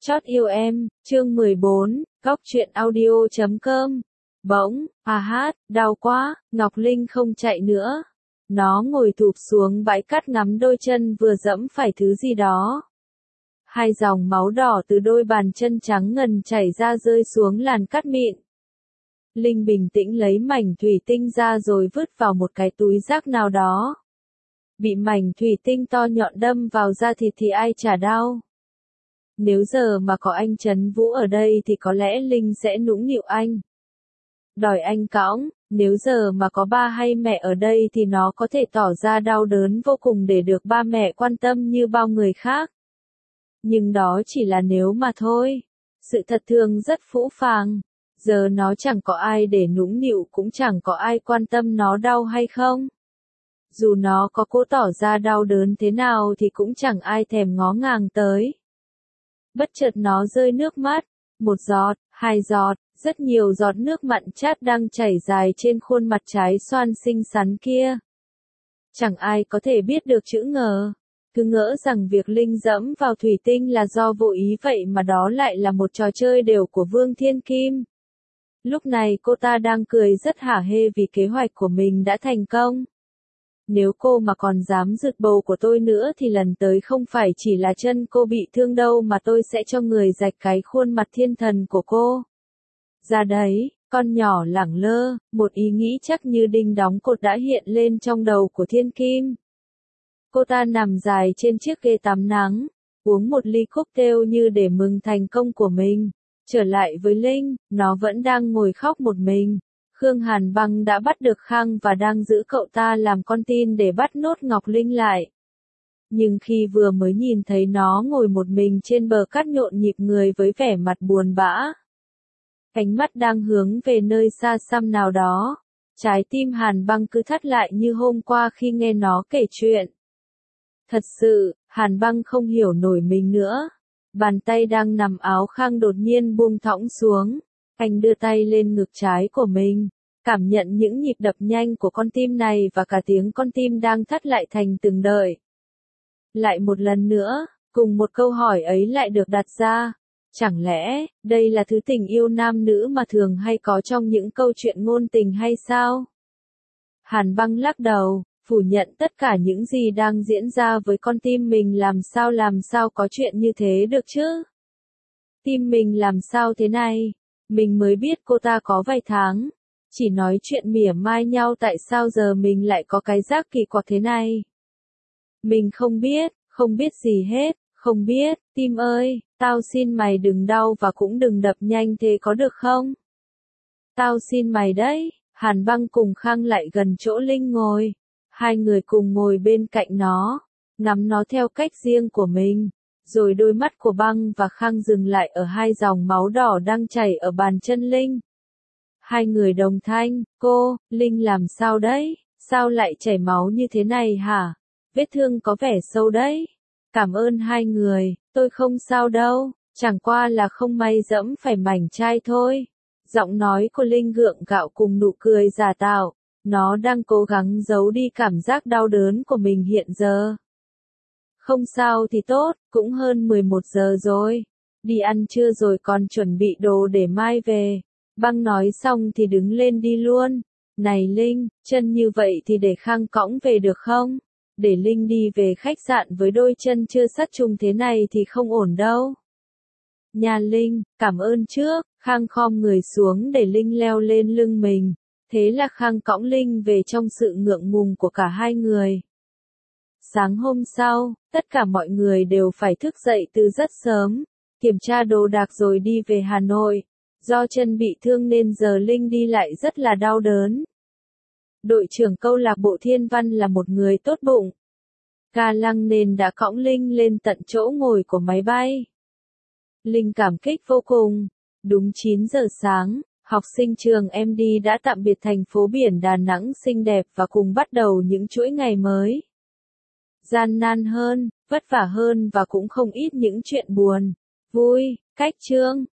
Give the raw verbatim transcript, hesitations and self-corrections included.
Chót yêu em, chương mười bốn, góc truyện audio chấm com. Bỗng, à hát, đau quá, Ngọc Linh không chạy nữa. Nó ngồi thụp xuống bãi cát ngắm đôi chân vừa dẫm phải thứ gì đó. Hai dòng máu đỏ từ đôi bàn chân trắng ngần chảy ra rơi xuống làn cát mịn. Linh bình tĩnh lấy mảnh thủy tinh ra rồi vứt vào một cái túi rác nào đó. Bị mảnh thủy tinh to nhọn đâm vào da thịt thì ai chả đau. Nếu giờ mà có anh Trấn Vũ ở đây thì có lẽ Linh sẽ nũng nịu anh. Đòi anh cõng, nếu giờ mà có ba hay mẹ ở đây thì nó có thể tỏ ra đau đớn vô cùng để được ba mẹ quan tâm như bao người khác. Nhưng đó chỉ là nếu mà thôi. Sự thật thường rất phũ phàng. Giờ nó chẳng có ai để nũng nịu cũng chẳng có ai quan tâm nó đau hay không. Dù nó có cố tỏ ra đau đớn thế nào thì cũng chẳng ai thèm ngó ngàng tới. Bất chợt nó rơi nước mắt, một giọt, hai giọt, rất nhiều giọt nước mặn chát đang chảy dài trên khuôn mặt trái xoan xinh xắn kia. Chẳng ai có thể biết được chữ ngờ, cứ ngỡ rằng việc Linh dẫm vào thủy tinh là do vô ý vậy mà đó lại là một trò chơi đều của Vương Thiên Kim. Lúc này cô ta đang cười rất hả hê vì kế hoạch của mình đã thành công. Nếu cô mà còn dám rượt bầu của tôi nữa thì lần tới không phải chỉ là chân cô bị thương đâu mà tôi sẽ cho người rạch cái khuôn mặt thiên thần của cô. Ra đấy, con nhỏ lẳng lơ, một ý nghĩ chắc như đinh đóng cột đã hiện lên trong đầu của Thiên Kim. Cô ta nằm dài trên chiếc ghế tắm nắng, uống một ly cocktail như để mừng thành công của mình. Trở lại với Linh, nó vẫn đang ngồi khóc một mình. Khương Hàn Băng đã bắt được Khang và đang giữ cậu ta làm con tin để bắt nốt Ngọc Linh lại. Nhưng khi vừa mới nhìn thấy nó ngồi một mình trên bờ cát nhộn nhịp người với vẻ mặt buồn bã, ánh mắt đang hướng về nơi xa xăm nào đó, trái tim Hàn Băng cứ thắt lại như hôm qua khi nghe nó kể chuyện. Thật sự, Hàn Băng không hiểu nổi mình nữa. Bàn tay đang nằm áo Khang đột nhiên buông thõng xuống. Anh đưa tay lên ngực trái của mình, cảm nhận những nhịp đập nhanh của con tim này và cả tiếng con tim đang thắt lại thành từng đợi. Lại một lần nữa, cùng một câu hỏi ấy lại được đặt ra. Chẳng lẽ, đây là thứ tình yêu nam nữ mà thường hay có trong những câu chuyện ngôn tình hay sao? Hàn Băng lắc đầu, phủ nhận tất cả những gì đang diễn ra với con tim mình. Làm sao làm sao có chuyện như thế được chứ? Tim mình làm sao thế này? Mình mới biết cô ta có vài tháng, chỉ nói chuyện mỉa mai nhau, tại sao giờ mình lại có cái giác kỳ quặc thế này? Mình không biết, không biết gì hết, không biết, tim ơi, tao xin mày đừng đau và cũng đừng đập nhanh thế có được không? Tao xin mày đấy. Hàn Băng cùng Khang lại gần chỗ Linh ngồi, hai người cùng ngồi bên cạnh nó, ngắm nó theo cách riêng của mình. Rồi đôi mắt của Băng và Khang dừng lại ở hai dòng máu đỏ đang chảy ở bàn chân Linh. Hai người đồng thanh, cô, Linh làm sao đấy? Sao lại chảy máu như thế này hả? Vết thương có vẻ sâu đấy. Cảm ơn hai người, tôi không sao đâu, chẳng qua là không may dẫm phải mảnh chai thôi. Giọng nói của Linh gượng gạo cùng nụ cười giả tạo, nó đang cố gắng giấu đi cảm giác đau đớn của mình hiện giờ. Không sao thì tốt, cũng hơn mười một giờ rồi. Đi ăn trưa rồi còn chuẩn bị đồ để mai về. Băng nói xong thì đứng lên đi luôn. Này Linh, chân như vậy thì để Khang cõng về được không? Để Linh đi về khách sạn với đôi chân chưa sắt chung thế này thì không ổn đâu. Nhà Linh, cảm ơn trước. Khang khom người xuống để Linh leo lên lưng mình. Thế là Khang cõng Linh về trong sự ngượng ngùng của cả hai người. Sáng hôm sau, tất cả mọi người đều phải thức dậy từ rất sớm, kiểm tra đồ đạc rồi đi về Hà Nội. Do chân bị thương nên giờ Linh đi lại rất là đau đớn. Đội trưởng câu lạc bộ Thiên Văn là một người tốt bụng. Ga lăng nên đã cõng Linh lên tận chỗ ngồi của máy bay. Linh cảm kích vô cùng. Đúng chín giờ sáng, học sinh trường em đê đã tạm biệt thành phố biển Đà Nẵng xinh đẹp và cùng bắt đầu những chuỗi ngày mới. Gian nan hơn, vất vả hơn và cũng không ít những chuyện buồn, vui, cách chương.